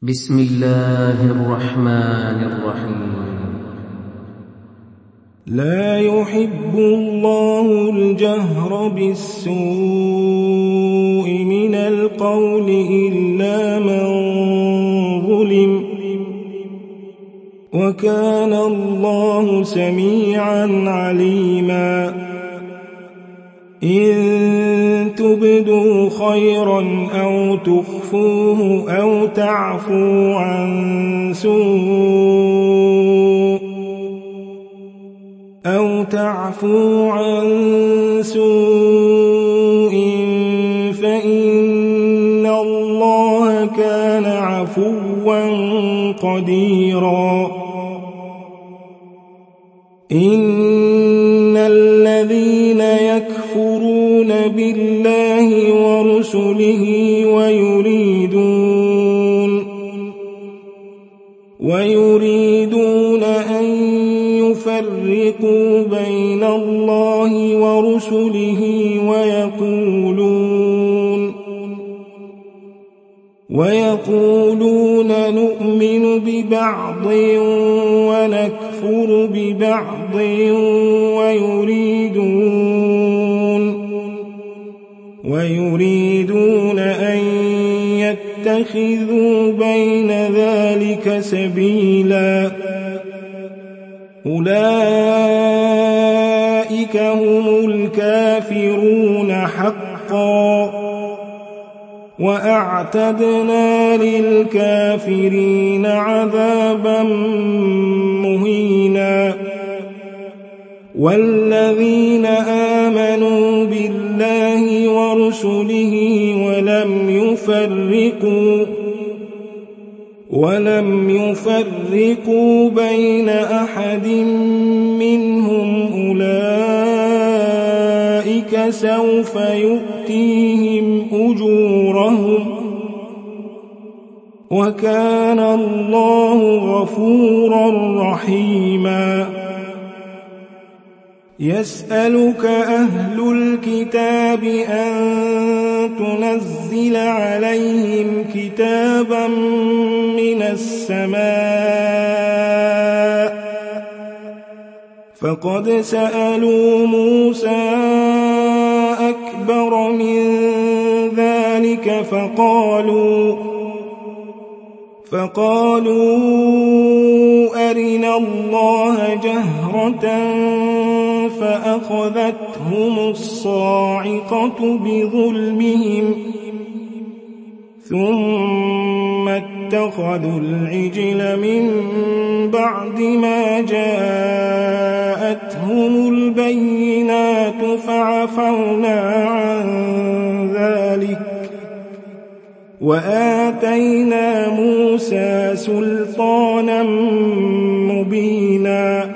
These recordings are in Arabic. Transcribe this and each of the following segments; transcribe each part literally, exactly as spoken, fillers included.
بسم الله الرحمن الرحيم. لا يحب الله الجهر بالسوء من القول إلا من ظلم، وكان الله سميعا عليما. إن تبدوا خيرا أو تخفوه أو تعفو عن سوء أو تعفو عن سوء فإن الله كان عفوا قديرا. إن الذين يكفرون بالله ورسله ويريدون ويريدون أن يفرقوا بين الله ورسله ويقولون ويقولون نؤمن ببعض ونكفر ببعض ويريدون ويريدون أن يتخذوا بين ذلك سبيلا. أولئك هم الكافرون حقا، وأعتدنا للكافرين عذابا مهينا. والذين آمنوا بالله ورسله ولم يفرقوا ولم يفرقوا بين أحد منهم أولئك سوف يؤتيهم أجورهم، وكان الله غفورا رحيما. يسألك أهل الكتاب أن تنزل عليهم كتابا من السماء، فقد سألوا موسى أكبر من ذلك فقالوا فقالوا أرنا الله جهرة فأخذتهم الصاعقة بظلمهم ثم اتخذوا العجل من بعد ما جاءتهم البينات فعفونا عن ذلك وآتينا موسى سلطانا مبينا.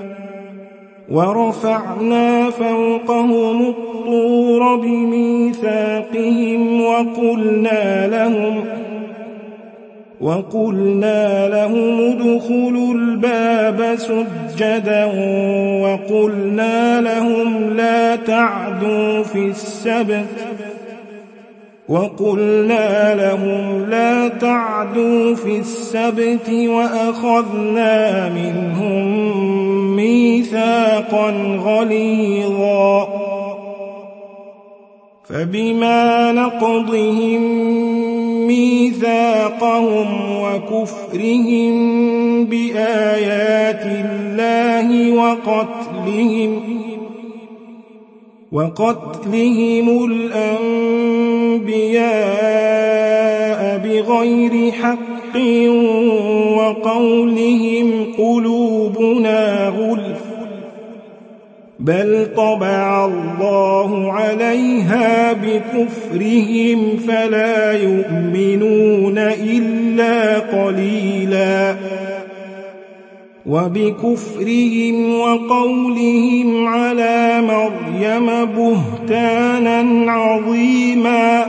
ورفعنا فوقهم الطور بميثاقهم وقلنا لهم وقلنا لهم ادخلوا الباب سجدا وقلنا لهم لا تعدوا في السبت وقلنا لهم لا تعدوا في السبت وأخذنا منهم ميثاقا غليظا. فبما نقضهم ميثاقهم وكفرهم بآيات الله وقتلهم وقتلهم الأنبياء بغير حق وقولهم قلوبنا غلف بل طبع الله عليها بكفرهم فلا يؤمنون إلا قليلا. وبكفرهم وقولهم على مريم بهتانا عظيما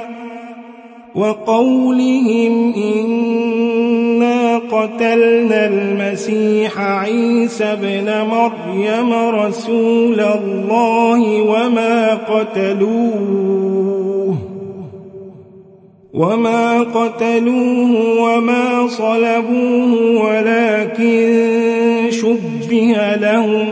وقولهم إنا قتلنا المسيح عيسى ابن مريم رسول الله وما قتلوه وما قتلوه وما صلبوه ولكن شبه لهم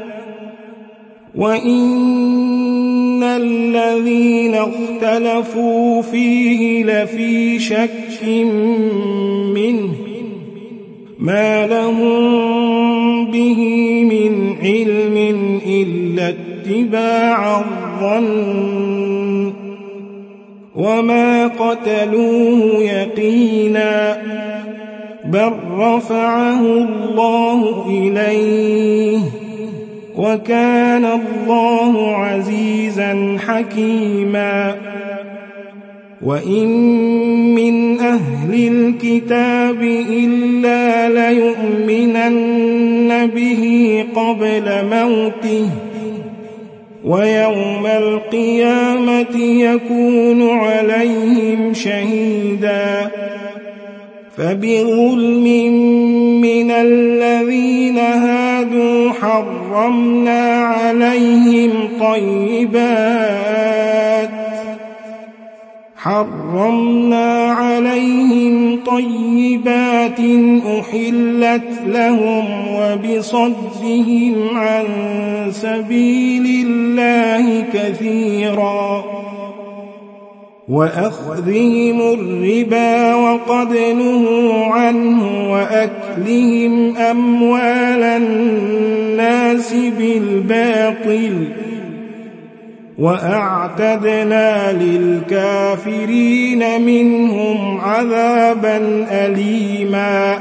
وإن الذين اختلفوا فيه لفي شك منه ما لهم به من علم إلا اتباع الظن وما قتلوه يقينا بل رفعه الله إليه وكان الله عزيزا حكيما وإن من أهل الكتاب إلا ليؤمنن به قبل موته ويوم القيامة يكون عليهم شهيدا فبظلم من الذين هادوا حرمنا عليهم طيبات حرمنا عليهم طيبات أحلت لهم وبصدهم عن سبيل الله كثيرا وأخذهم الربا وقد نهوا عنه وأكلهم أموال الناس بالباطل وأعتدنا للكافرين منهم عذابا أليما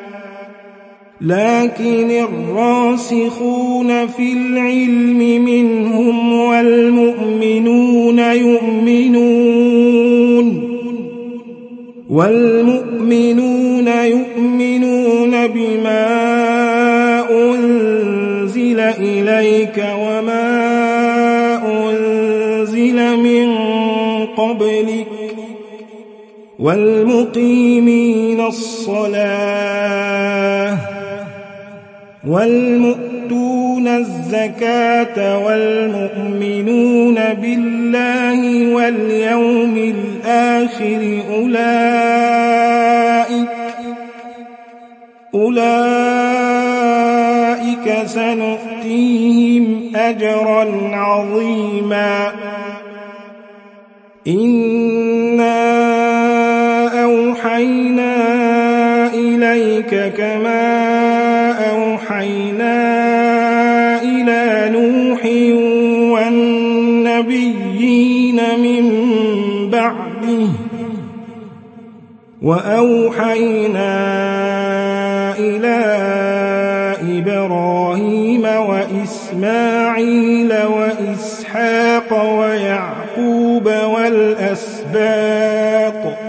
لكن الراسخون في العلم منهم والمؤمنون يؤمنون والمؤمنون يؤمنون بما أنزل إليك وما أنزل من قبلك والمقيمين الصلاة والمؤتون الزكاة والمؤمنون بالله واليوم الآخر أولئك أولئك سنؤتيهم أجرا عظيما إنا أوحينا إليك كما أوحينا إلى نوح والنبيين من بعده وأوحينا إلى إبراهيم وإسماعيل وإسحاق ويعقوب والأسباط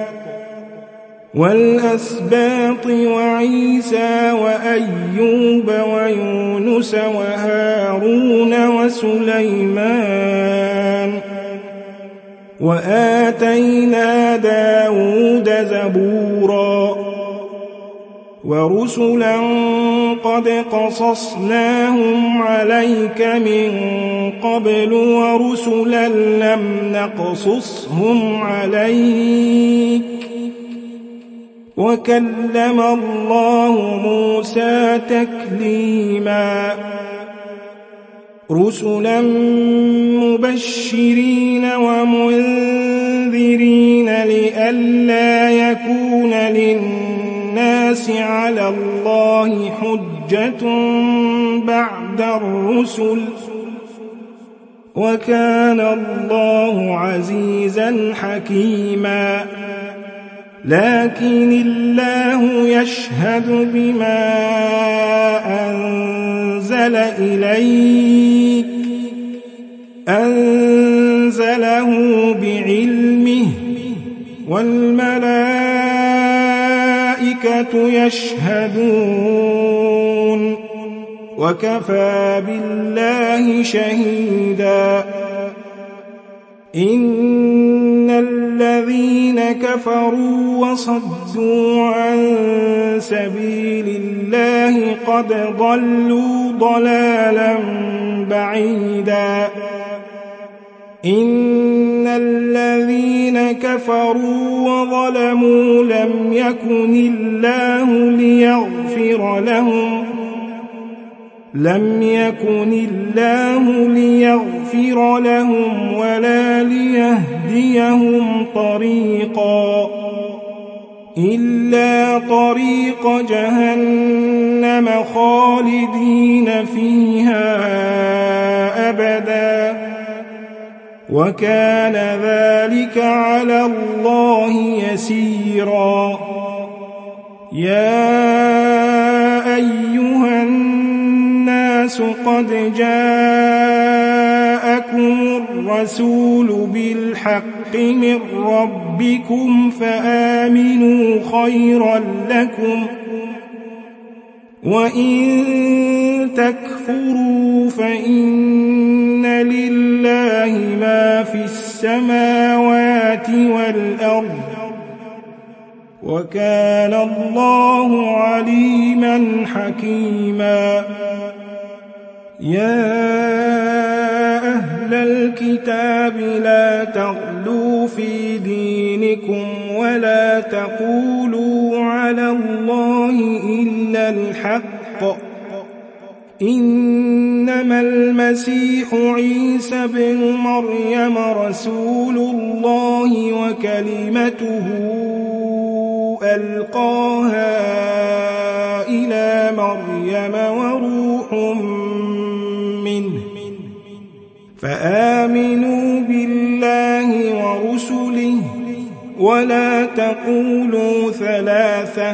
والأسباط وعيسى وأيوب ويونس وهارون وسليمان وآتينا داود زبورا ورسلا قد قصصناهم عليك من قبل ورسلا لم نقصصهم عليك وكلم الله موسى تكليما رسلا مبشرين ومنذرين لئلا يكون للناس على الله حجة بعد الرسل وكان الله عزيزا حكيما لكن الله يشهد بما أنزل إليك أنزله بعلمه والملائكة يشهدون وكفى بالله شهيدا إن الذين كفروا وصدوا عن سبيل الله قد ضلوا ضلالا بعيدا إن الذين كفروا وظلموا لم يكن الله ليغفر لهم لم يكن الله ليغفر لهم ولا ليهديهم طريقا إلا طريق جهنم خالدين فيها أبدا وكان ذلك على الله يسيرا. يا أيها الناس قد جاءكم الرسول بالحق من ربكم فآمنوا خيرا لكم وإن تكفروا فإن لله ما في السماوات والأرض وكان الله عليما حكيما. يا أهل الكتاب لا تغلوا في دينكم ولا تقولوا على الله إلا الحق إنما المسيح عيسى بن مريم رسول الله وكلمته ألقاها إلى مريم وروح منه فآمنوا بالله ورسله ولا تقولوا ثلاثة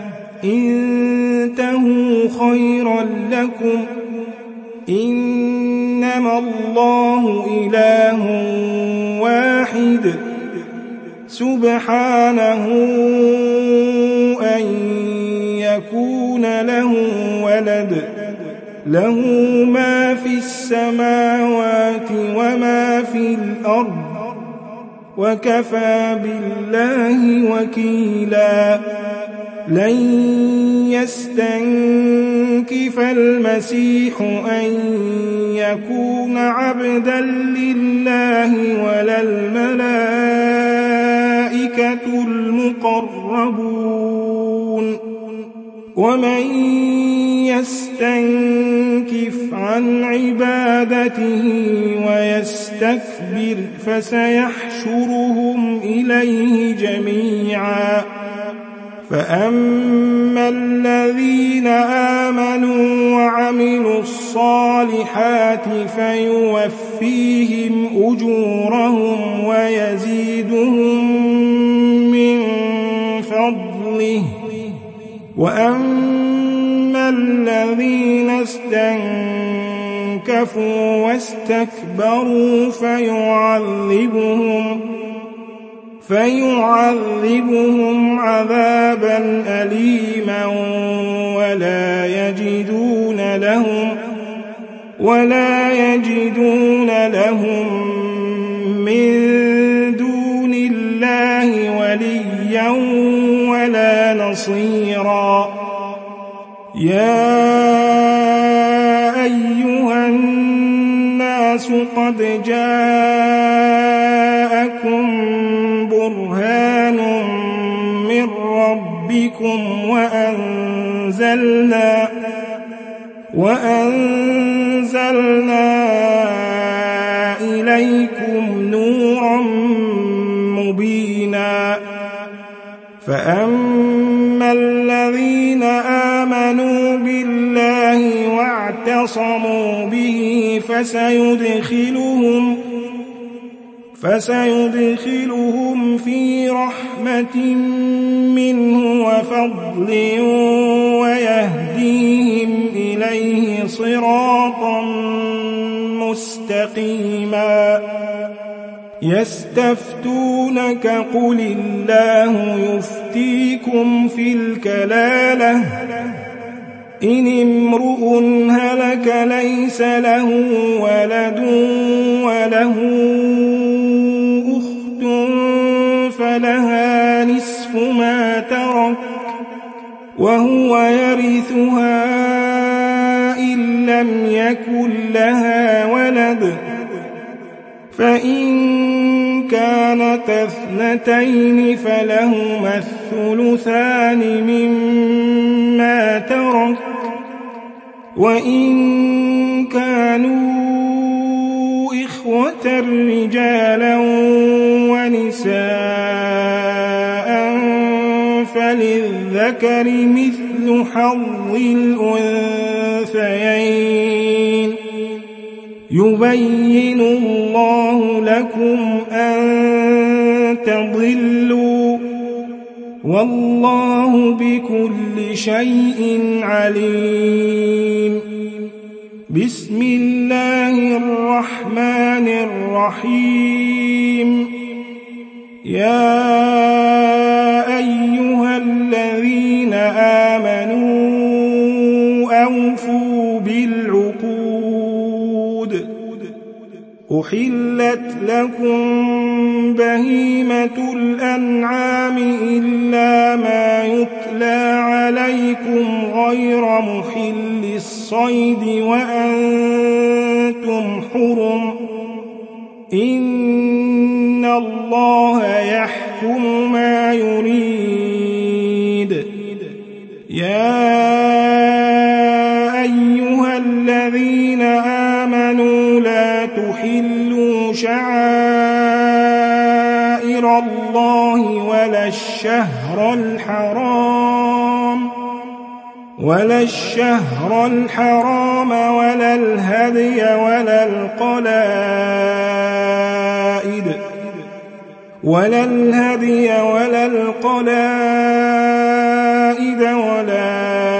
انتهوا خيرا لكم إنما الله إله واحد سبحانه أن يكون له ولد له ما في السماوات وما في الأرض وكفى بالله وكيلا. لن يستنكف المسيح أن يكون عبدا لله ولا الملائكة المقربون ومن يستنكف عن عبادته ويستكبر فسيحشرهم إليه جميعا. فأما الذين آمنوا وعملوا الصالحات فيوفيهم أجورهم ويزيدهم من فضله وأما الذين استنكفوا واستكبروا فيعذبهم فيعذبهم عذابا أليما ولا يجدون لهم ولا يجدون لهم من دون الله وليا ولا نصيرا. يا أيها الناس قد جاءكم برهان من ربكم وأنزلنا وأنزلنا إليكم نورا مبينا. فأما الذين آمنوا بالله واعتصموا به فسيدخلهم فسيدخلهم في رحمة منه وفضل ويهديهم إليه صراطا مستقيما. يستفتونك قل الله يفتيكم في الكلالة إن امرؤ هلك ليس له ولد وله أخت فلها نصف ما ترك وهو يرثها إن لم يكن لها ولد فإن كانتا اثنتين فلهما الثلثان مما ترك وإن كانوا إخوة رجالا ونساء فللذكر مثل حظ الأنثيين يبين الله لكم أن تضلوا والله بكل شيء عليم. بسم الله الرحمن الرحيم. يا أيها الذين آمنوا أوفوا بالعقود أحلت لكم بهيمة الأنعام إلا ما يتلى عليكم غير محل الصيد وأنتم حرم إن الله يحكم ما يريد. يا أيها الذين آمنوا لا تحلوا شعائر الله ولا الشهر الحرام ولا الشهر الحرام ولا الهدي ولا القلائد ولا الهدي ولا القلائد ولا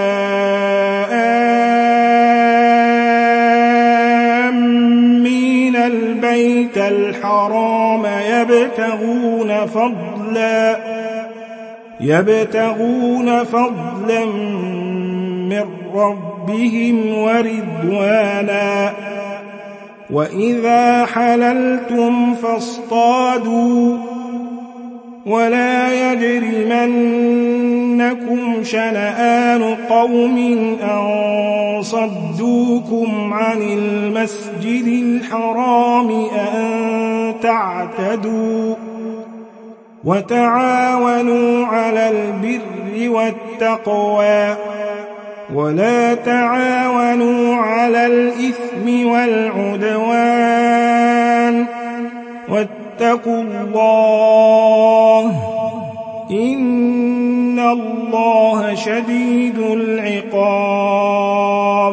آمين البيت الحرام يبتغون فضلا يبتغون فضلا من ربهم ورضوانا وإذا حللتم فاصطادوا ولا يجرمنكم شنآن قوم أن صدوكم عن المسجد الحرام أن تعتدوا وتعاونوا على البر والتقوى ولا تعاونوا على الإثم والعدوان واتقوا الله إن الله شديد العقاب.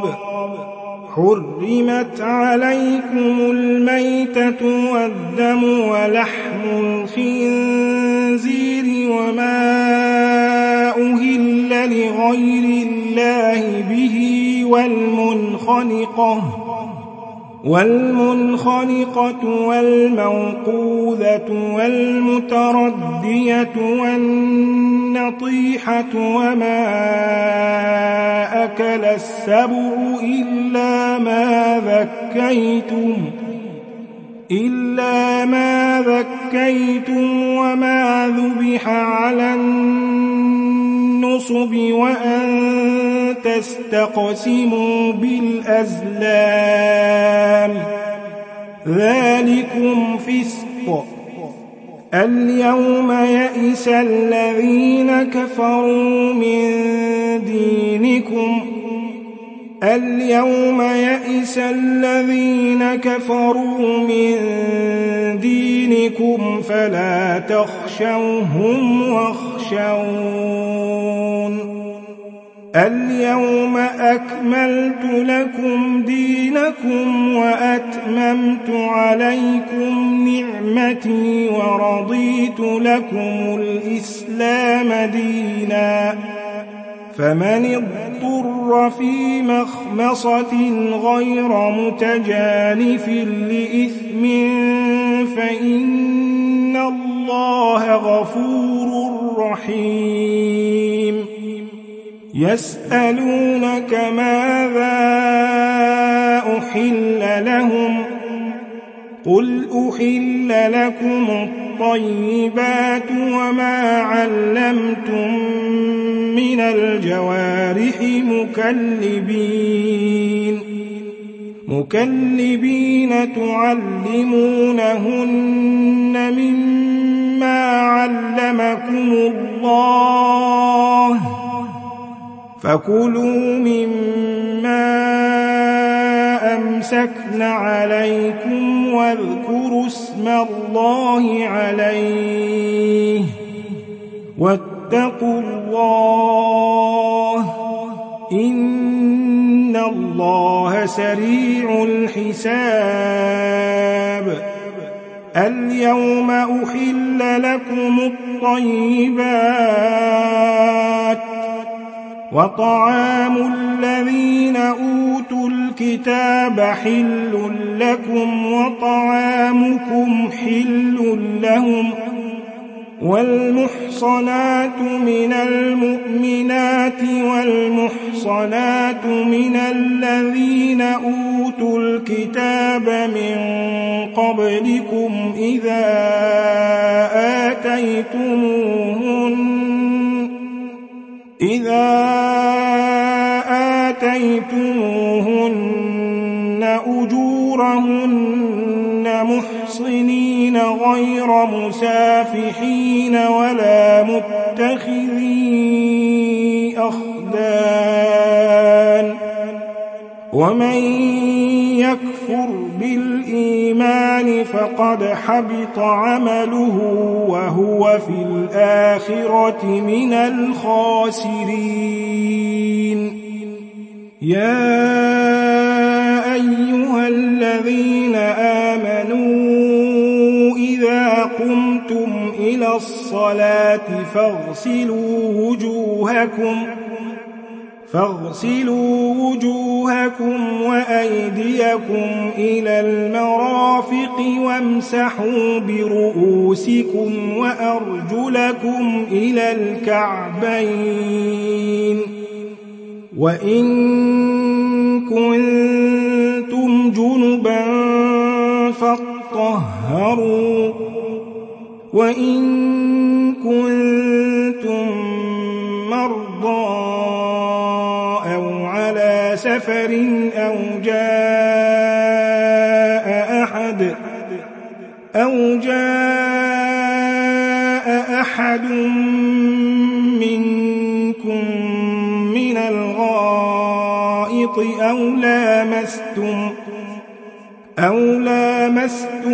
حرمت عليكم الميتة والدم ولحم الخنزير وما أهل لغير الله به والمنخنقة والمنخنقة والموقوذة والمتردية والنطيحة وما أكل السبع إلا ما ذكيتم إلا ما ذكيتم وما ذبح على النصب وأن تستقسموا بالأزلام ذلكم فسق. اليوم يئس الذين كفروا من دينكم اليوم يئس الذين كفروا من دينكم فلا تخشوهم واخشون. اليوم أكملت لكم دينكم وأتممت عليكم نعمتي ورضيت لكم الإسلام دينا. فمن اضطر في مخمصة غير متجانف لإثم فإن الله غفور رحيم. يسألونك ماذا أحل لهم قل أحل لكم الطيبات وما علمتم من الجوارح مكلبين مكلبين تعلمونهن مما علمكم الله فكلوا مما أمسكن عليكم واذكروا اسم الله عليه واتقوا الله إن الله سريع الحساب اليوم أحل لكم الطيبات وطعام الذين أوتوا الكتاب حل لكم وطعامكم حل لهم والمحصنات من المؤمنات والمحصنات من الذين أوتوا الكتاب من قبلكم إذا آتيتموهن إذا آتيتموهن أجورهن محصنين غير مسافحين ولا متخذي أخدان ومن يكفر بالإيمان فقد حبط عمله وهو في الآخرة من الخاسرين يا أيها الذين آمنوا إذا قمتم إلى الصلاة فاغسلوا وجوهكم فاغسلوا وجوهكم وأيديكم إلى المرافق وامسحوا برؤوسكم وأرجلكم إلى الكعبين وإن كنتم جنبا فاطهروا وإن كنتم مرضى أو على سفر أو جاء أحد أو جاء أحد منكم من الغائط أو لامستم أو لامستم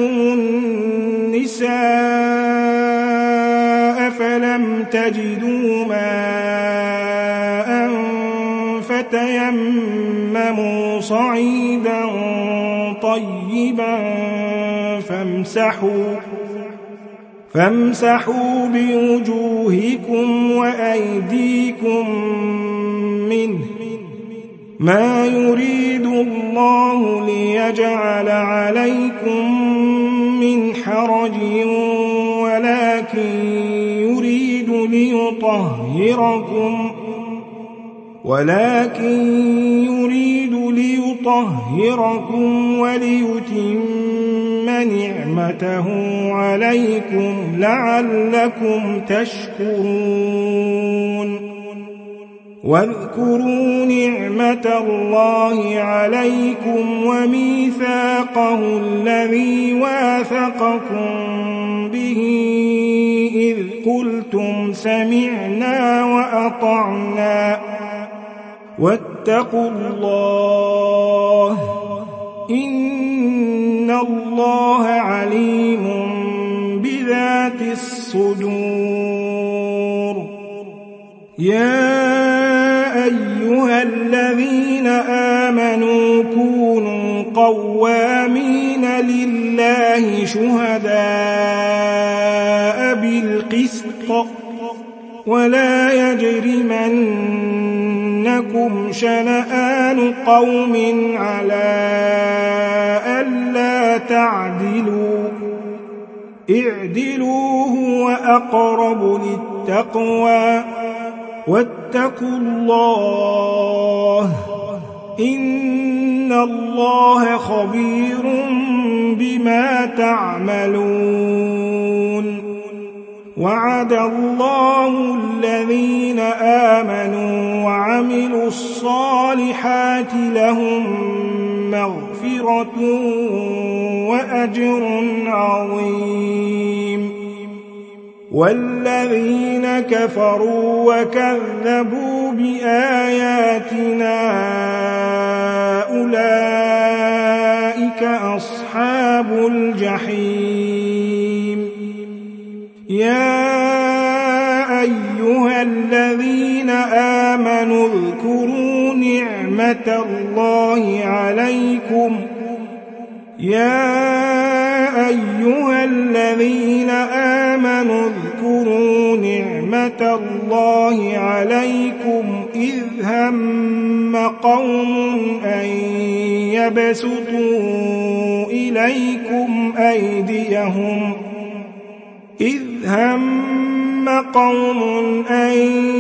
النساء فلم تجدوا ماء فتيمموا صعيدا طيبا فامسحوا فامسحوا بوجوهكم وأيديكم منه ما يريد الله ليجعل عليكم من حرج ولكن يريد ليطهركم ولكن يريد ليطهركم وليتم نعمته عليكم لعلكم تشكرون واذكروا نعمة الله عليكم وميثاقه الذي واثقكم به إذ قلتم سمعنا وأطعنا واتقوا الله إن الله عليم بذات الصدور يا أيها الذين آمنوا كونوا قوامين لله شهداء بالقسط ولا يجرمنكم شنآن قوم على ألا تعدلوا اعدلوا هو أقرب للتقوى واتقوا الله إن الله خبير بما تعملون وعد الله الذين آمنوا وعملوا الصالحات لهم مغفرة وأجر عظيم. والذين كفروا وكذبوا بآياتنا أولئك أصحاب الجحيم. يا أيها الذين آمنوا اذكروا نعمة الله عليكم يا أيها الذين آمنوا اذكروا نعمة الله عليكم إذ هم قوم أن يبسطوا إليكم أيديهم إذ هم قوم أن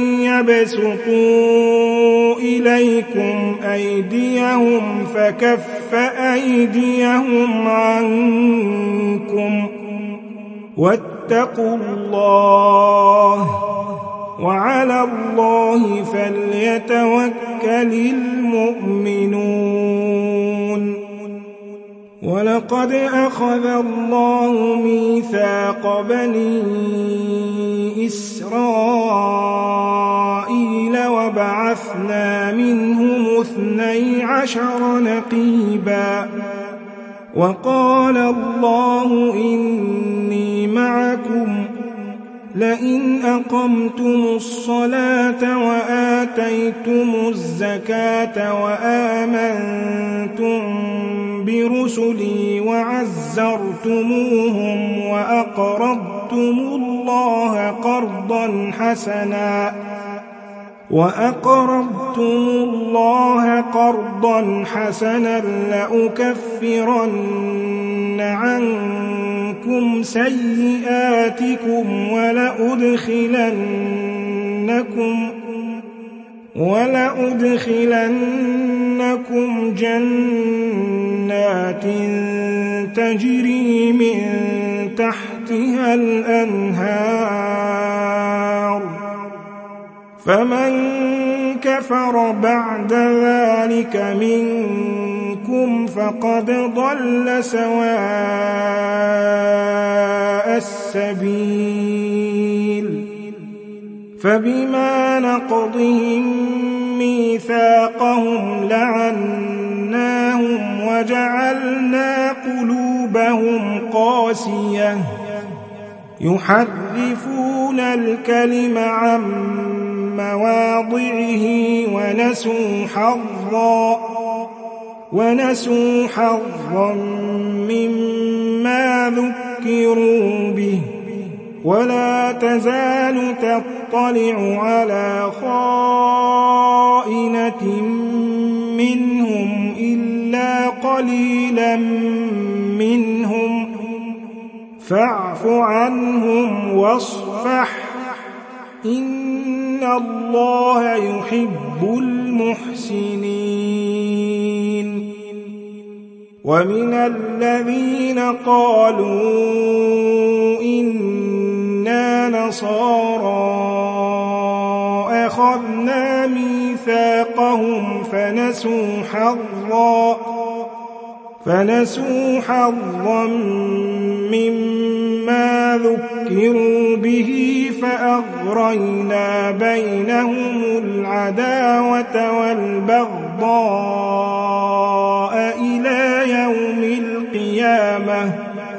يبسطوا إليكم أيديهم فكف أيديهم عنكم واتقوا الله وعلى الله فليتوكل المؤمنون. ولقد أخذ الله ميثاق بني إسرائيل وبعثنا منهم اثني عشر نقيبا وقال الله إني معكم لئن أقمتم الصلاة وآتيتم الزكاة وآمنتم برسلي وعزرتموهم وأقرضتم الله قرضا حسنا وأقرضتم الله قرضا حسنا لأكفرن عنكم سيئاتكم ولأدخلنكم ولأدخلنكم جنات تجري من تحتها الأنهار فمن كفر بعد ذلك منكم فقد ضل سواء السبيل. فبما نقضهم ميثاقهم لعناهم وجعلنا قلوبهم قاسية يحرفون الكلم عن مواضعه ونسوا حظا ونسوا حظا مما ذكروا به ولا تزال تطلع على خائنة منهم إلا قليلا منهم فاعف عنهم واصفح إن الله يحب المحسنين. ومن الذين قالوا إنا نصارى أخذنا ميثاقهم فنسوا حظا فنسوا حظا مما ذكروا به فأغرينا بينهم العداوة والبغضاء إلى يوم القيامة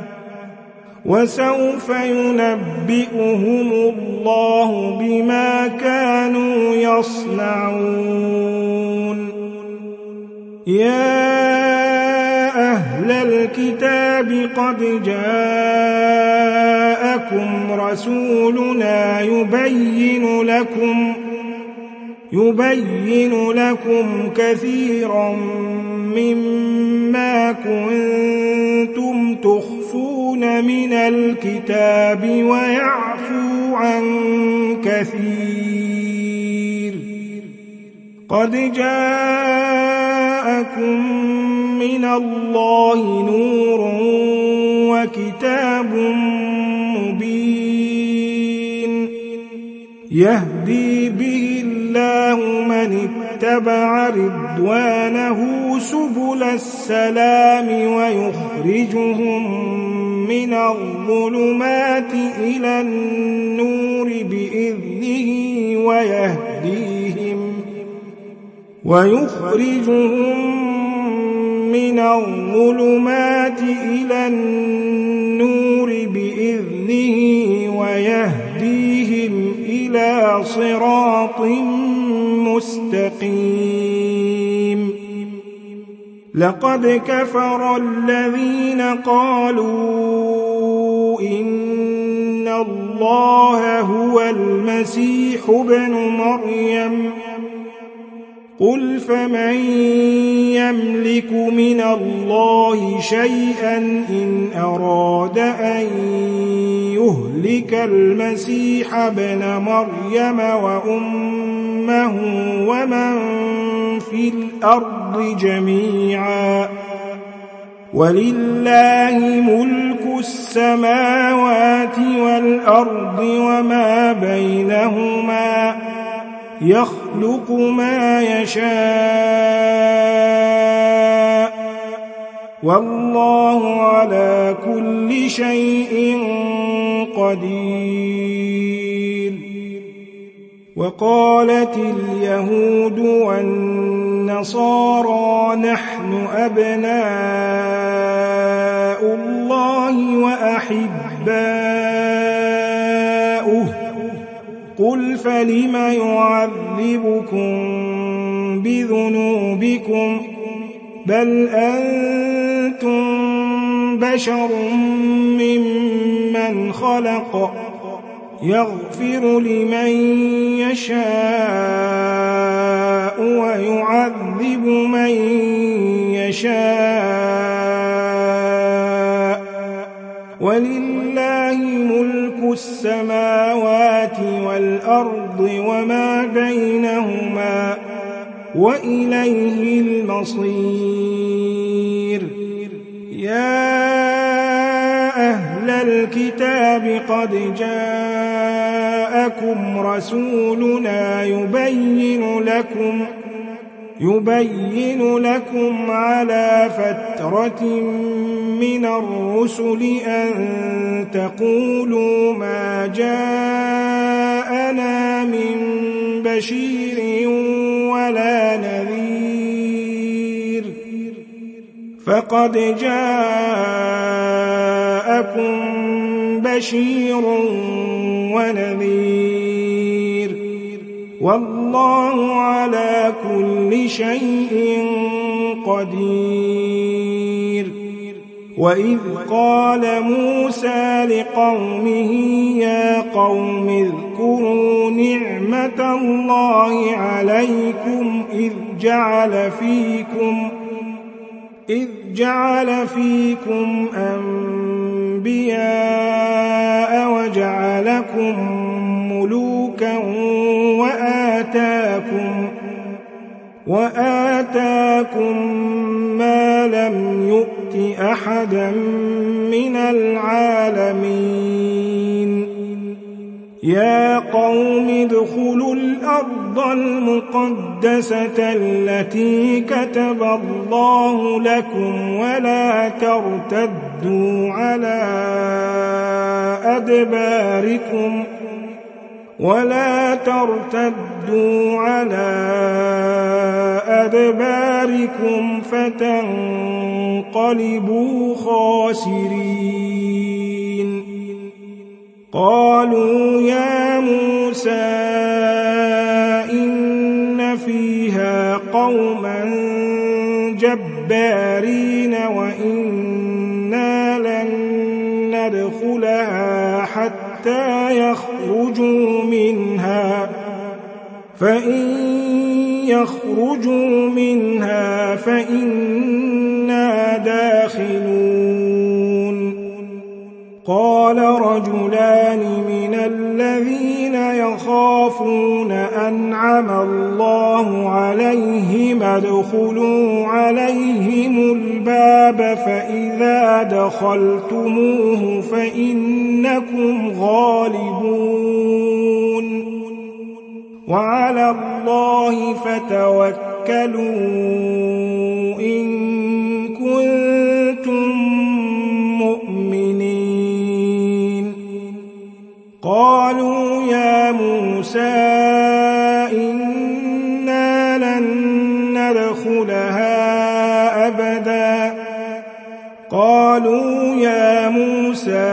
وسوف ينبئهم الله بما كانوا يصنعون. يا أهل الكتاب قد جاءكم رسولنا يبين لكم يبين لكم كثيرا مما كنتم تخفون من الكتاب ويعفو عن كثير. قد جاءكم من الله نور وكتاب مبين يهدي به الله من اتبع رضوانه سبل السلام ويخرجهم من الظلمات إلى النور بإذنه ويهديهم ويخرجهم من الظلمات إلى النور بإذنه ويهديهم إلى صراط مستقيم لقد كفر الذين قالوا إن الله هو المسيح ابن مريم قل فمن يملك من الله شيئا إن أراد أن يهلك المسيح ابن مريم وأمه ومن في الأرض جميعا ولله ملك السماوات والأرض وما بينهما يخلق ما يشاء والله على كل شيء قدير وقالت اليهود والنصارى نحن أبناء الله وأحباؤه قل فلم يعذبكم بذنوبكم بل أنتم بشر ممن خلق يغفر لمن يشاء ويعذب من يشاء ولله ملك السماوات والأرض وما بينهما وإليه المصير يا أهل الكتاب قد جاءكم رسولنا يبين لكم يبين لكم على فترة من الرسل أن تقولوا ما جاءنا من بشير ولا نذير فقد جاءكم بشير ونذير والله على كل شيء قدير وإذ قال موسى لقومه يا قوم اذكروا نعمة الله عليكم إذ جعل فيكم إذ جعل فيكم أنبياء وجعلكم ملوكا وآتاكم وآتاكم ما لم يؤت أحدا من العالمين يا قوم ادخلوا الأرض المقدسة التي كتب الله لكم ولا ترتدوا على أدباركم ولا ترتدوا على أدباركم فتنقلبوا خاسرين قالوا يا موسى إن فيها قوما جبارين وإنا لن ندخلها حتى يخرجوا منها فإن يخرجوا منها فإنا داخلون قال رجلان من الذين يخافون أنعم الله عليهم ادخلوا عليهم الباب فإذا دخلتموه فإنكم غالبون وعلى الله فتوكلوا إن كنتم مؤمنين. قالوا يا موسى إنا لن ندخلها أبدا قالوا يا موسى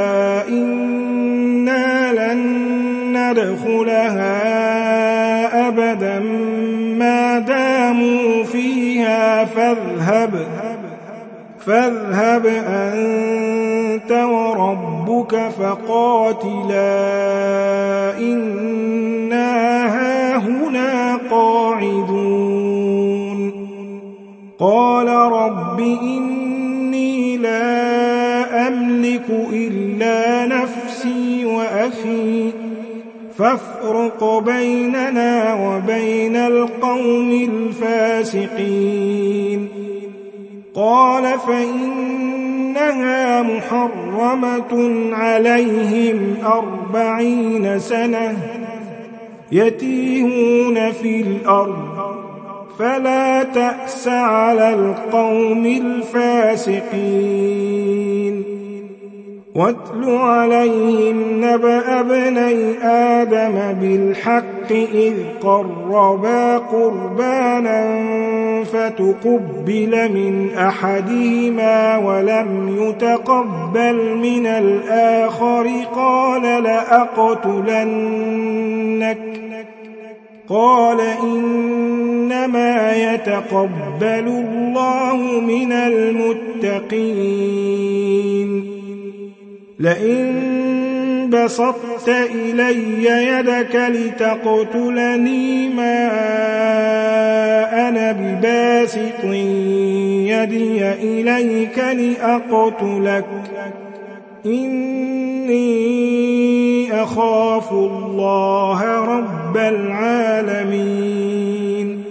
إنا لن ندخلها أبدا ما داموا فيها فاذهب فاذهب أنت وربك فقاتلا إنا هاهنا قاعدون. قال رب إني لا أملك إلا نفسي وأخي فافرق بيننا وبين القوم الفاسقين. قال فإنها محرمة عليهم أربعين سنة يتيهون في الأرض فلا تأس على القوم الفاسقين. واتل عليهم نبأ ابني آدم بالحق إذ قربا قربانا فتقبل من أحدهما ولم يتقبل من الآخر قال لأقتلنك قال إنما يتقبل الله من المتقين. لئن بسطت إلي يدك لتقتلني ما أنا بباسط يدي إليك لأقتلك إني أخاف الله رب العالمين.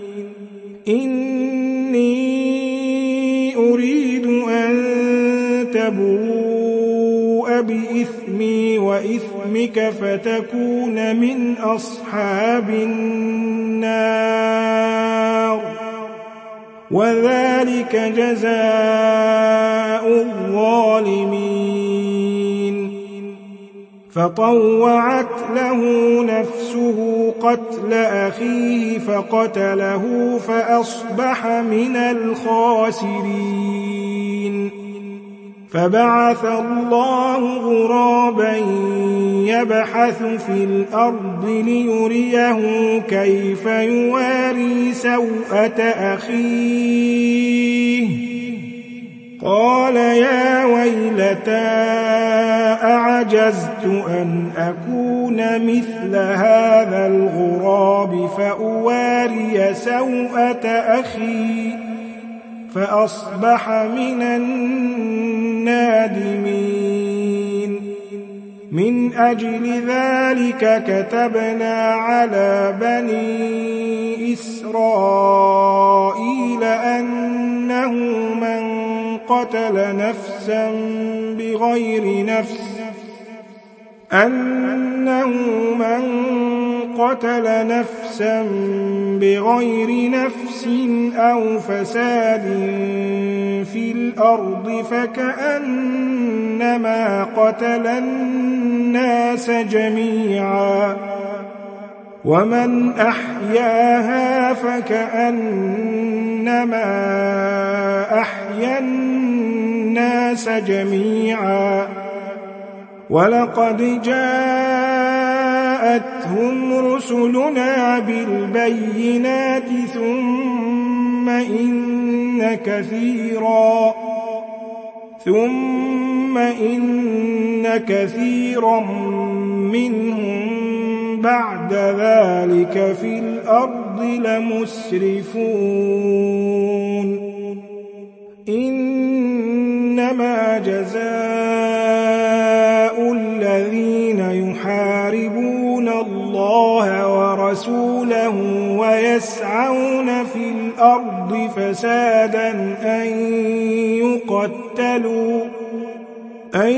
إني أريد أن تبوء بإثمي وإثمك فتكون من أصحاب النار وذلك جزاء الظالمين. فطوعت له نفسه قتل أخيه فقتله فأصبح من الخاسرين. فبعث الله غرابا يبحث في الأرض ليريه كيف يواري سوءة أخيه قال يا ويلتى أعجزت أن أكون مثل هذا الغراب فأواري سوءة أخي فأصبح من النادمين. من أجل ذلك كتبنا على بني إسرائيل أنه من قتل نفسا بغير نفس أنه من قتل نفسا بغير نفس أو فساد في الأرض فكأنما قتل الناس جميعا ومن أحياها فكأنما أحيا الناس جميعا. ولقد جاءتهم رسلنا بالبينات ثم إن كثيرا ثم إن كثيرا منهم بعد ذلك في الأرض لمسرفون. إنما جزاء الذين يحاربون الله ورسوله ويسعون في الأرض فسادا أن يقتلوا أن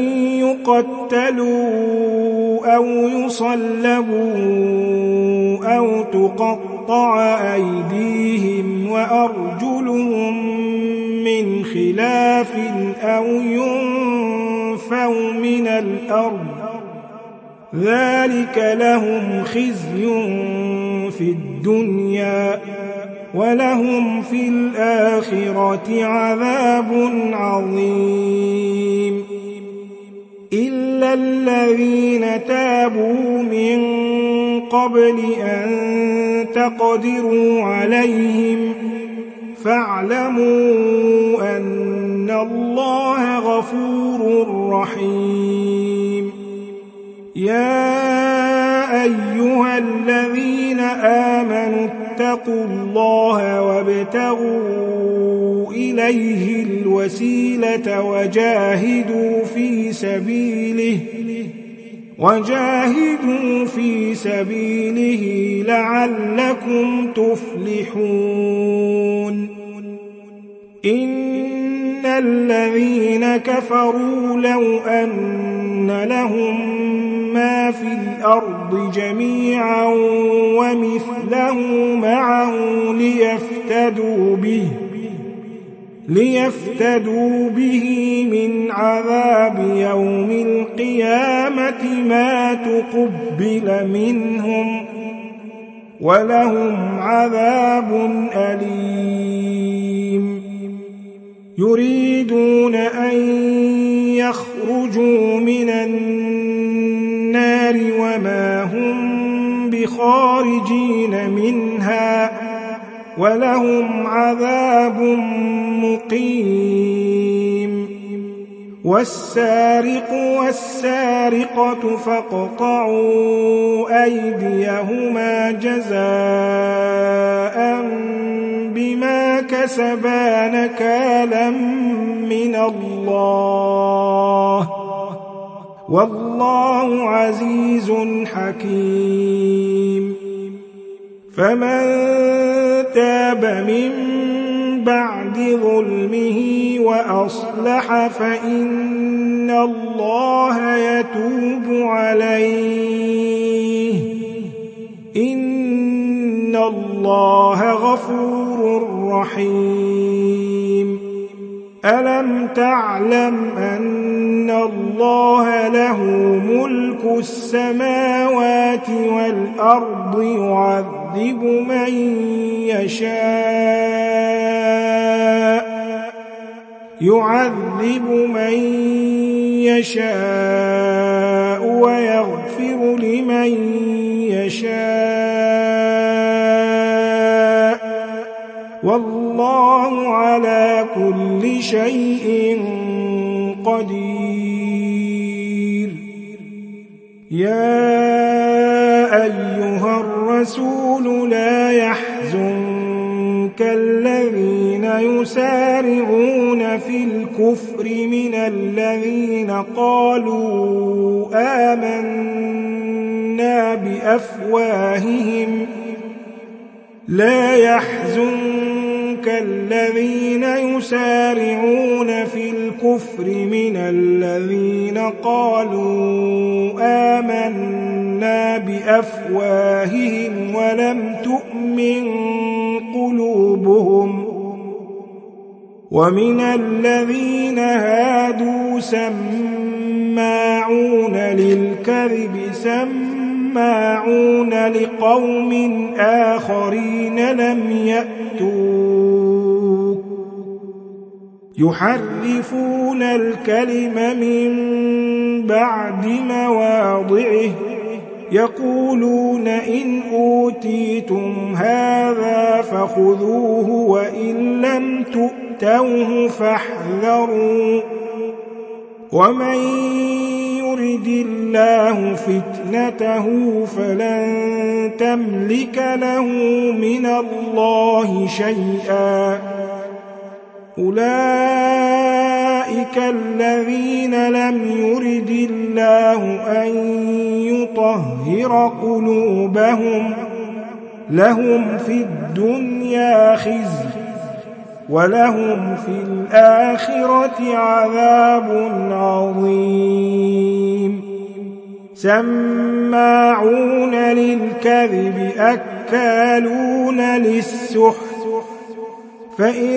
يقتلوا أو يصلبوا أو تقطع أيديهم وأرجلهم من خلاف أو ينفوا من الأرض ذلك لهم خزي في الدنيا ولهم في الآخرة عذاب عظيم إلا الذين تابوا من قبل أن تقدروا عليهم فاعلموا أن الله غفور رحيم يا أيها الذين آمنوا اتقوا الله وابتغوا إليه الوسيلة وجاهدوا في سبيله وجاهدوا في سبيله لعلكم تفلحون إن الذين كفروا لو أن لهم ما في الأرض جميعا ومثله معه ليفتدوا به ليفتدوا به من عذاب يوم القيامة ما تقبل منهم ولهم عذاب أليم يريدون أن يخرجوا من النار وما هم بخارجين منها ولهم عذاب مقيم والسارق والسارقة فاقطعوا أيديهما جزاء بما كسبا نكالا من الله والله عزيز حكيم فمن تاب من بعد ظلمه وأصلح فإن الله يتوب عليه إن الله غفور رحيم ألم تعلم أن الله له ملك السماوات والأرض يعذب من يشاء يعذب من يشاء ويغفر لمن يشاء والله على كل شيء قدير يا أيها الرسول لا يحزنك الذين يسارعون في الكفر من الذين قالوا آمنا بأفواههم لا يحزنك الذين يسارعون في الكفر من الذين قالوا آمنا بأفواههم ولم تؤمن قلوبهم ومن الذين هادوا سماعون للكذب سماعون لقوم آخرين لم يأتوك يحرفون الكلم من بعد مواضعه يقولون إن أوتيتم هذا فخذوه وإن لم تؤتوه فاحذروا ومن يرد الله فتنته فلن تملك له من الله شيئا أولئك الذين لم يرد الله أن يطهر قلوبهم لهم في الدنيا خزي ولهم في الآخرة عذاب عظيم سماعون للكذب أكالون للسحت فإن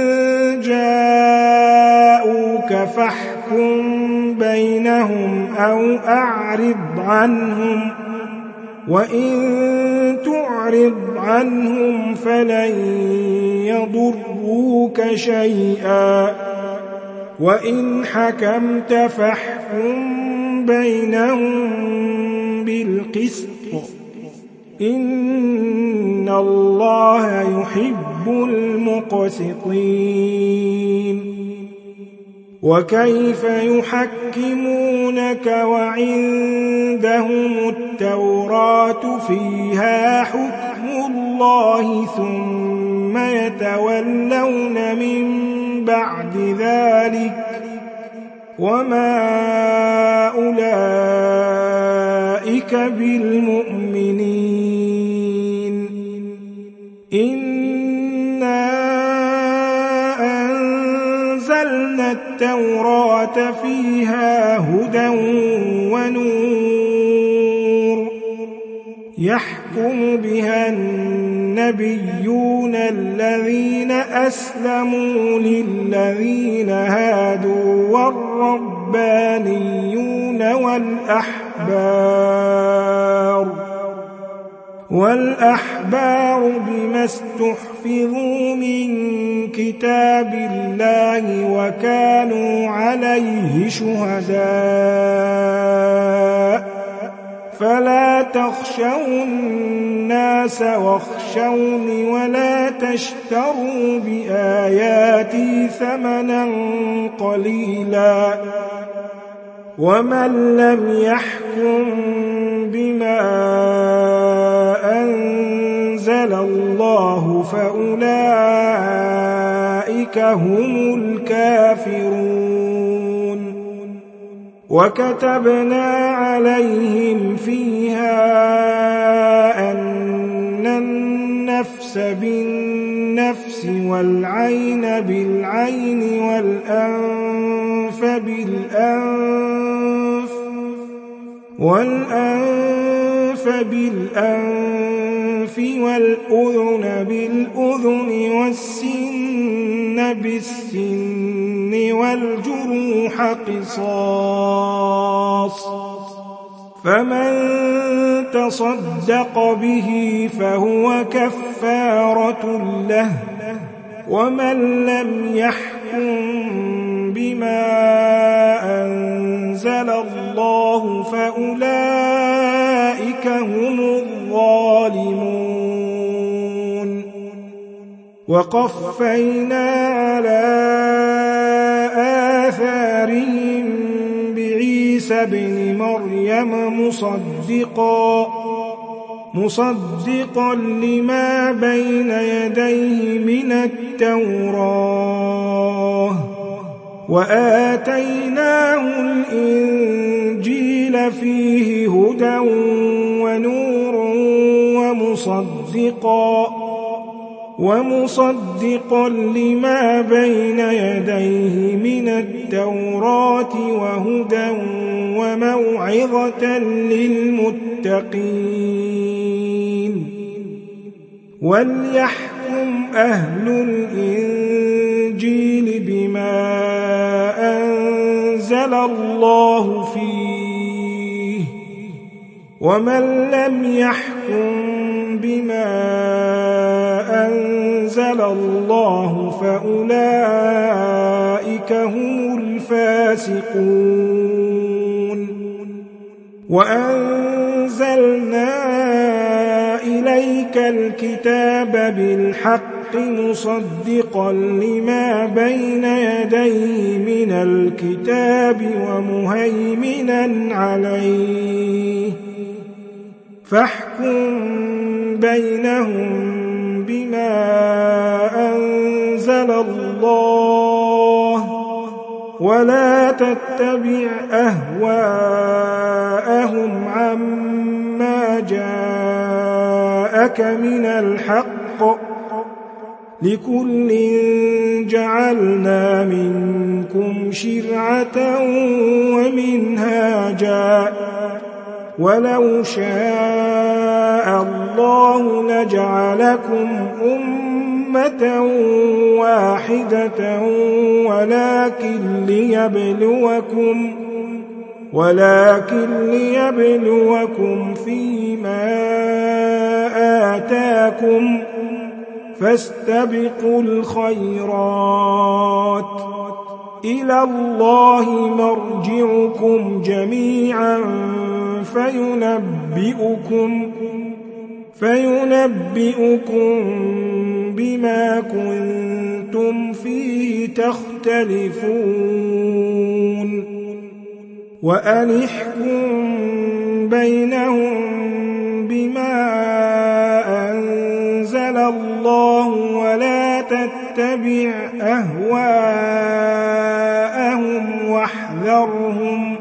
جاءوك فاحكم بينهم أو أعرض عنهم وإن تعرض عنهم فلن يضروك شيئا وإن حكمت فاحكم بينهم بالقسط إن الله يحب المقسطين وكيف يحكمونك وعندهم التوراة فيها حكم الله ثم يتولون من بعد ذلك وما أولئك بالمؤمنين إنا أنزلنا التوراة فيها هدى ونور يحكم بها النبيون الذين أسلموا للذين هادوا والربانيون والأحبار والأحبار بما استحفظوا من كتاب الله وكانوا عليه شهداء فلا تخشوا الناس واخشوني ولا تشتروا بآياتي ثمنا قليلا ومن لم يحكم بما أنزل الله فأولئك هم الكافرون وكتبنا عليهم فيها أن النفس بالنفس والعين بالعين والأنف بالأنف والأنف بالأنف والأذن بالأذن والسن بالسن والجروح قصاص فمن تصدق به فهو كفارة له ومن لم يحكم بما أنزل الله فأولئك هم الظالمون وقفينا على آثارهم بعيسى ابن مريم مصدقا مصدقا لما بين يديه من التوراة وآتيناه الإنجيل فيه هدى ونور ومصدقا ومصدقا لما بين يديه من التوراة وهدى وموعظة للمتقين وليحكم أهل الإنجيل بما أنزل الله فيه ومن لم يحكم بما أنزل الله فأولئك هم الفاسقون وأنزلنا إليك الكتاب بالحق مصدقا لما بين يديه من الكتاب ومهيمنا عليه فاحكم بينهم بما أنزل الله ولا تتبع أهواءهم عما جاءك من الحق لكل جعلنا منكم شرعة ومنهاجا ولو شاء الله لجعلكم أمة واحدة ولكن ليبلوكم ولكن ليبلوكم فيما آتاكم فاستبقوا الخيرات إلى الله مرجعكم جميعا فينبئكم فينبئكم بما كنتم فيه تختلفون وأن احكم بينهم بما أنزل الله ولا تتبع أهواءهم واحذرهم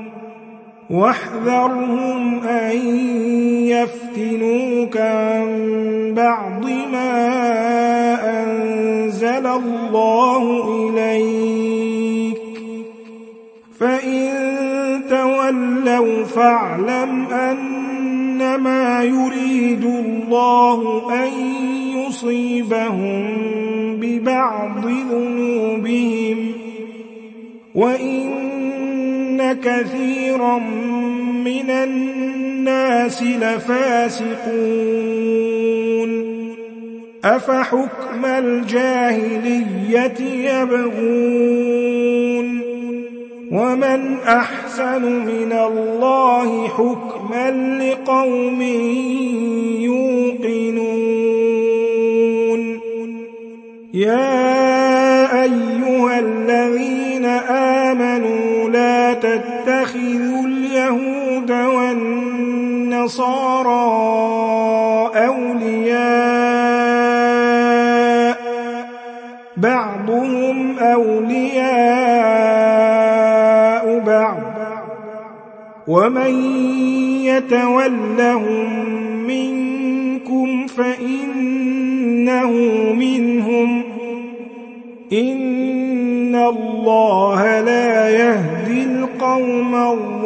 واحذرهم أن يفتنوك عن بعض ما أنزل الله إليك فإن تولوا فاعلم أنما يريد الله أن يصيبهم ببعض ذنوبهم وإن كثيرا من الناس لفاسقون أفحكم الجاهلية يبغون ومن أحسن من الله حكما لقوم يوقنون يا أيها الذين آمنوا لا تتخذوا اليهود والنصارى أولياء بعضهم أولياء بعض ومن يتولهم منكم فإنه منهم إن الله لا يهدي القوم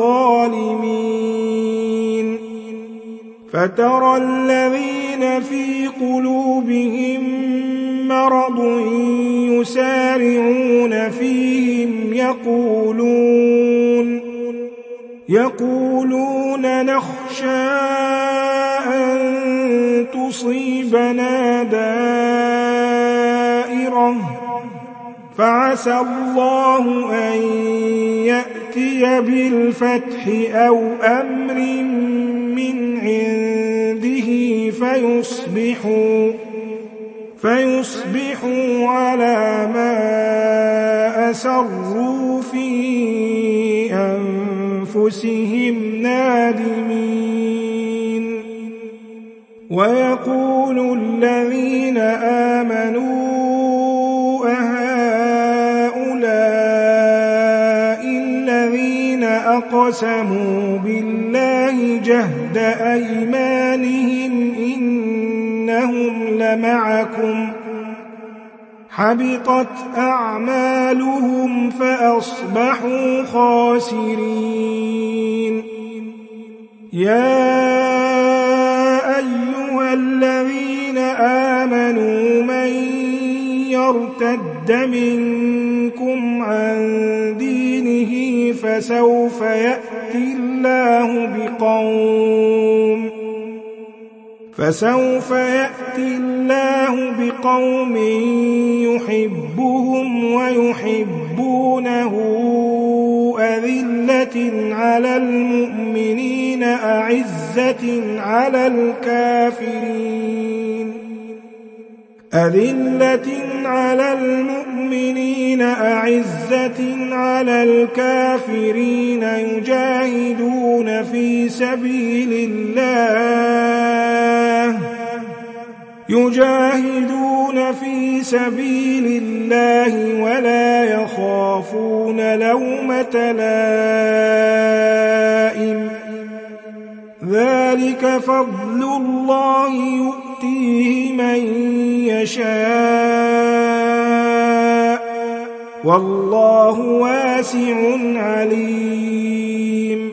الظالمين فترى الذين في قلوبهم مرض يسارعون فيهم يقولون يقولون نخشى أن تصيبنا دائرة فعسى الله أن يأتي بالفتح أو أمر من عنده فيصبحوا فيصبحوا على ما أسروا في أنفسهم نادمين ويقول الذين آمنوا أهؤلاء الذين أقسموا بالله جهد أيمانهم إنهم لمعكم حبطت أعمالهم فأصبحوا خاسرين يا أيها الذين آمنوا من يرتد منكم عن دينه فسوف يأتي الله بقوم فسوف يأتي الله بقوم يحبهم ويحبونه أذلة على المؤمنين أعزة على الكافرين أذلة على المؤمنين أعزة على الكافرين يجاهدون في سبيل الله يجاهدون في سبيل الله ولا يخافون لومة لائم ذلك فضل الله يؤتيه من يشاء والله واسع عليم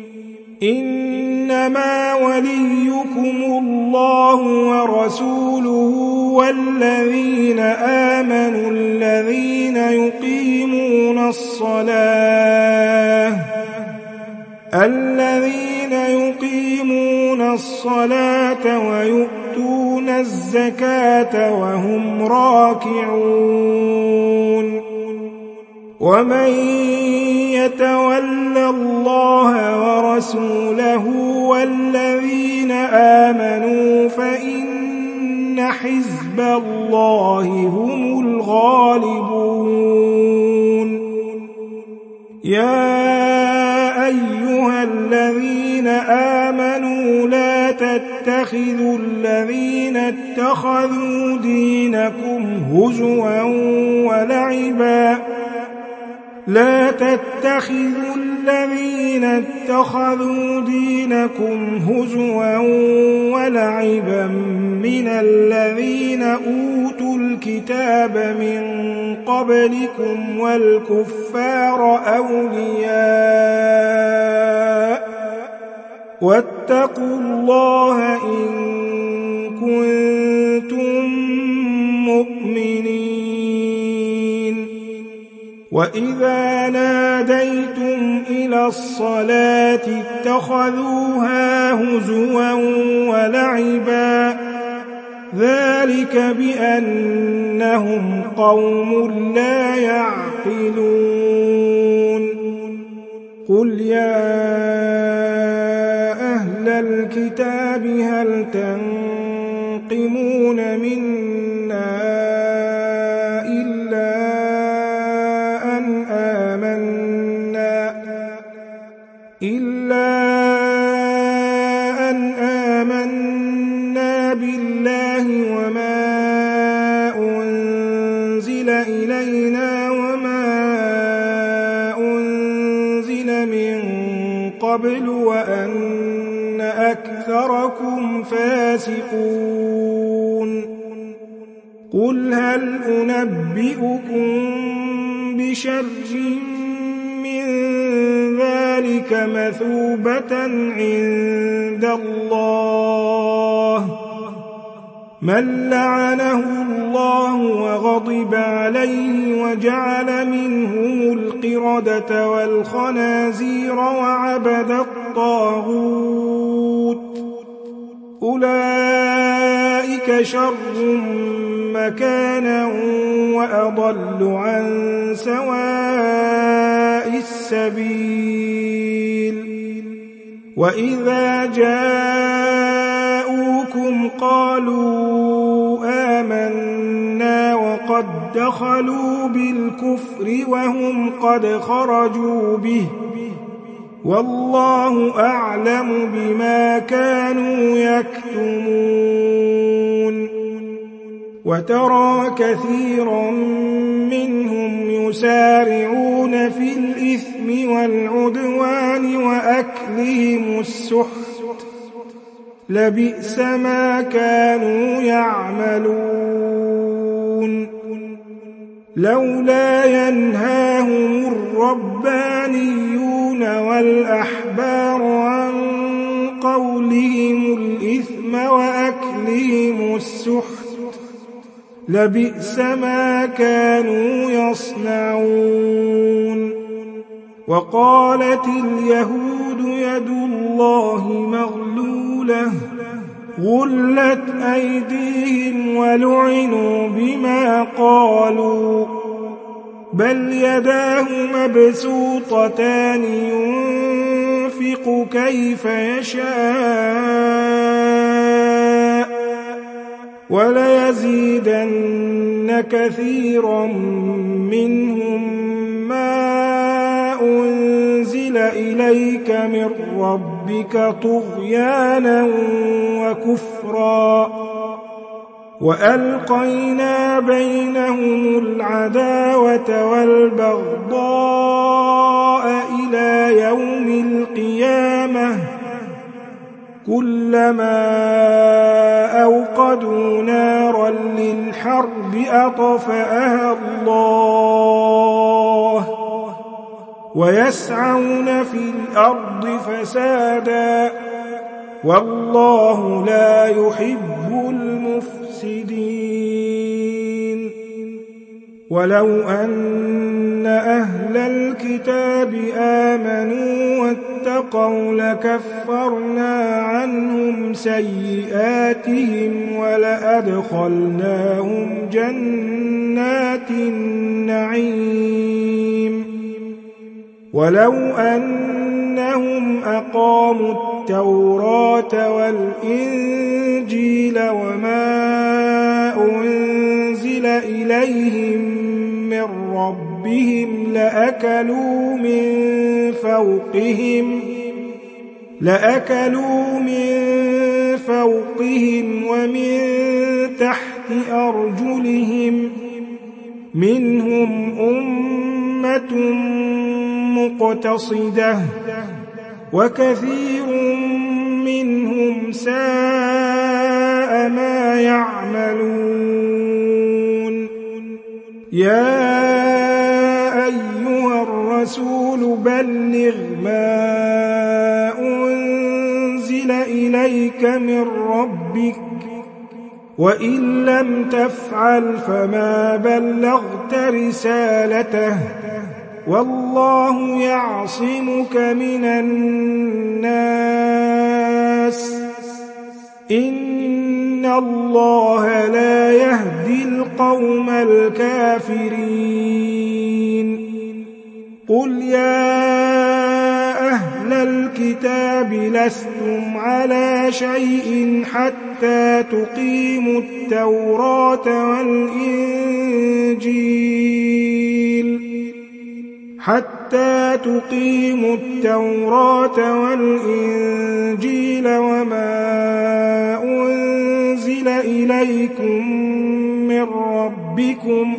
إنما وليكم الله ورسوله والذين آمنوا الذين يقيمون الصلاة الذين يقيمون الصلاة ويؤتون الزكاة وهم راكعون ومن يتول الله ورسوله والذين آمنوا فإن حزب الله هم الغالبون يا أيها الذين آمنوا لا تتخذوا الذين اتخذوا دينكم هزوا ولعبا لا تتخذوا الذين اتخذوا دينكم هزوا ولعبا من الذين أوتوا الكتاب من قبلكم والكفار أولياء واتقوا الله إن كنتم مؤمنين وإذا ناديتم إلى الصلاة اتخذوها هزوا ولعبا ذلك بأنهم قوم لا يعقلون قل يا أهل الكتاب هل تنقمون منا إلا أن آمنا إلا أن آمنا بالله وما أنزل إلينا وما أنزل من قبل وأن أكثركم فاسقون قل هل أنبئكم بشر من ذلك مثوبة عند الله من لعنه الله وغضب عليه وجعل منهم القردة والخنازير وعبد الطاغوت أولئك شر مكانا وأضل عن سواء السبيل وإذا جاءوكم قالوا آمنا وقد دخلوا بالكفر وهم قد خرجوا به والله أعلم بما كانوا يكتمون وترى كثيرا منهم يسارعون في الإثم والعدوان وأكلهم السحت لبئس ما كانوا يعملون لولا ينهاهم الربانيون والأحبار عن قولهم الإثم وأكلهم السحت لبئس ما كانوا يصنعون وقالت اليهود يد الله مغلولة غلت أيديهم ولعنوا بما قالوا بل يداه مبسوطتان ينفق كيف يشاء وليزيدن كثيرا منهم ما أنزل إليك من ربك طغيانا وكفرا وألقينا بينهم العداوة والبغضاء إلى يوم القيامة كلما أوقدوا نارا للحرب أطفأها الله ويسعون في الأرض فسادا والله لا يحب المفسدين. ولو أن أهل الكتاب آمنوا واتقوا لكفرنا عنهم سيئاتهم ولأدخلناهم جنات النعيم. ولو أنهم أقاموا التوراة والإنجيل وما أنزل إليهم من ربهم لأكلوا من فوقهم لأكلوا من فوقهم ومن تحت أرجلهم منهم أمة مقتصدة وكثير منهم ساء ما يعملون. يا أيها الرسول بلغ ما أنزل إليك من ربك وإن لم تفعل فما بلغت رسالته والله يعصمك من الناس إن الله لا يهدي القوم الكافرين. قل يا أهل الكتاب لستم على شيء حتى تقيموا التوراة والإنجيل حتى تقيموا التوراة والإنجيل وما أنزل إليكم من ربكم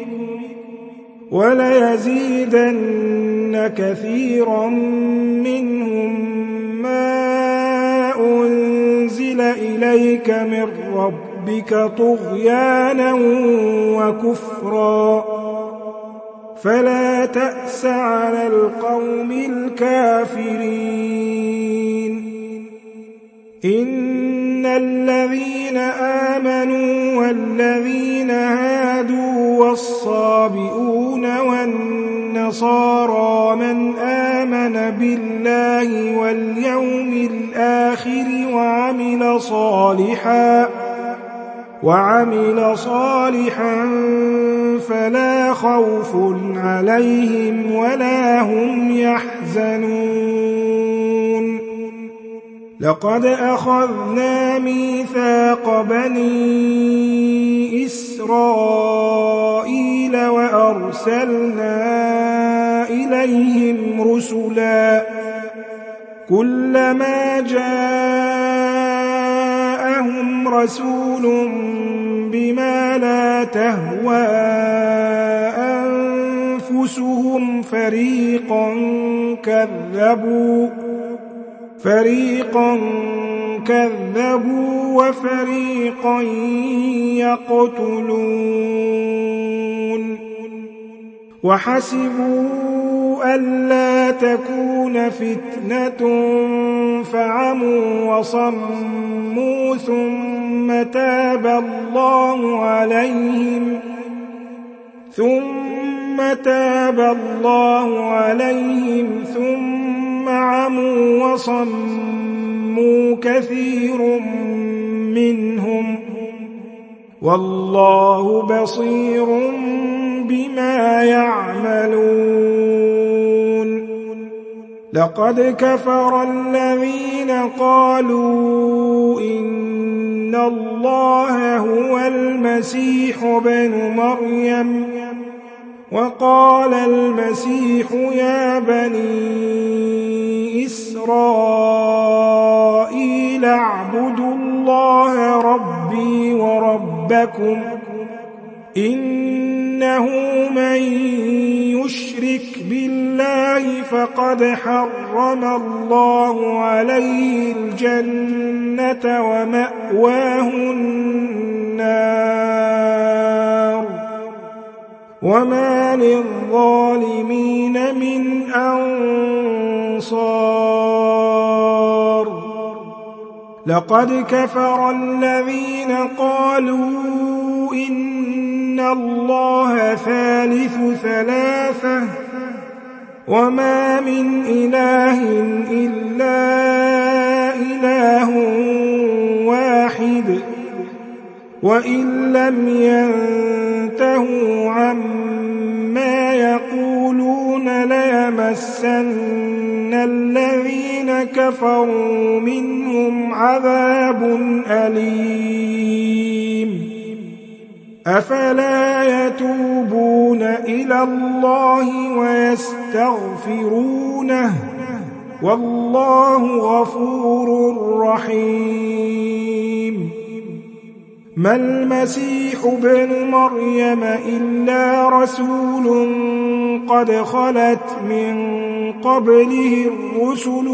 وليزيدن كثيرا منهم ما أنزل إليك من ربك طغيانا وكفرا فلا تأس على القوم الكافرين. إن الذين آمنوا والذين هادوا والصابئون والنصارى من آمن بالله واليوم الآخر وعمل صالحا وعمل صالحا فلا خوف عليهم ولا هم يحزنون. لقد أخذنا ميثاق بني إسرائيل وأرسلنا إليهم رسلا كلما جاءهم رسول بما لا تهوى أنفسهم فريقا كذبوا فريقا كذبوا وفريقا يقتلون. وحسبوا ألا تكون فتنة فعموا وصموا ثم تاب الله عليهم ثم تاب الله عليهم ثم عموا وصموا كثير منهم والله بصير بما يعملون. لقد كفر الذين قالوا إن الله هو المسيح ابن مريم وقال المسيح يا بني إسرائيل اعبدوا الله ربي وربكم إن إنه من يشرك بالله فقد حرم الله عليه الجنة ومأواه النار وما للظالمين من أنصار لقد كفر الذين قالوا إن الله ثالث ثلاثة وما من إله إلا إله واحد وإن لم ينتهوا عما يقولون ليمسن الذين كفروا منهم عذاب أليم أفلا يتوبون إلى الله ويستغفرونه والله غفور رحيم ما المسيح ابن مريم إلا رسول قد خلت من قبله الرسل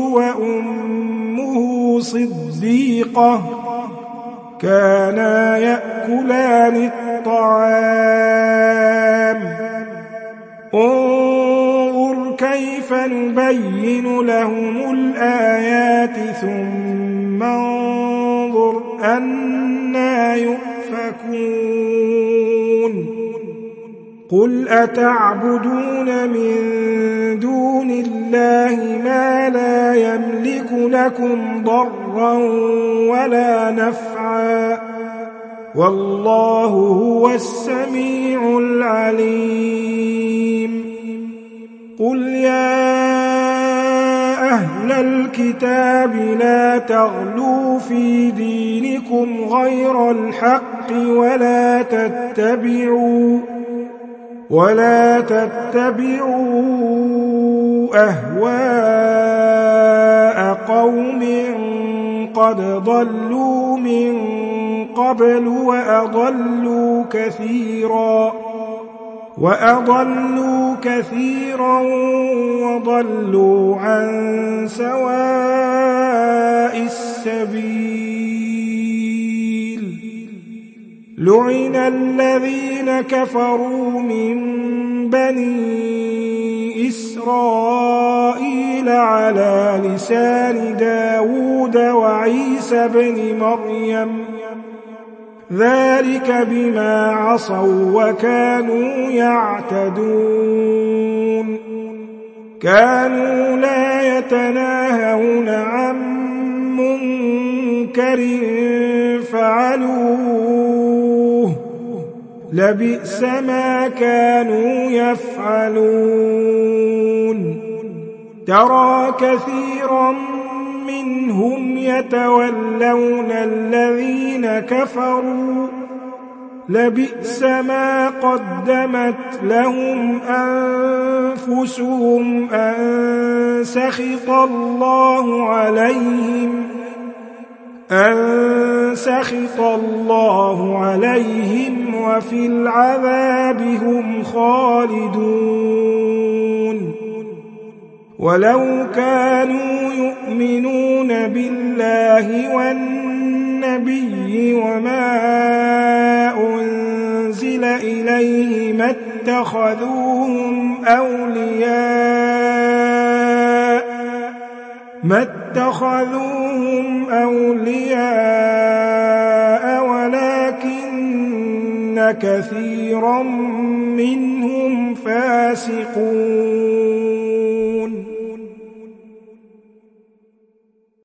وأمه صديقة كانا يأكلان الطعام انظر كيف نبين لهم الآيات ثم انظر أنى يؤفكون قل أتعبدون من دون الله ما لا يملك لكم ضرا ولا نفعا والله هو السميع العليم قل يا أهل الكتاب لا تغلوا في دينكم غير الحق ولا تتبعوا ولا تتبعوا أهواء قوم قد ضلوا من قبل وأضلوا كثيرا وأضلوا كثيرا وضلوا عن سواء السبيل لعن الذين كفروا من بني إسرائيل على لسان داود وعيسى بن مريم ذلك بما عصوا وكانوا يعتدون كانوا لا يتناهون عن منكر فعلوه لبئس ما كانوا يفعلون ترى كثيرا منهم يتولون الذين كفروا لبئس ما قدمت لهم أنفسهم أن سخط الله عليهم أن سخط الله عليهم وفي العذاب هم خالدون ولو كانوا يؤمنون بالله والنبي وما أنزل إليه ما اتخذوهم أولياء ما اتخذوهم أولياء ولكن كثيرا منهم فاسقون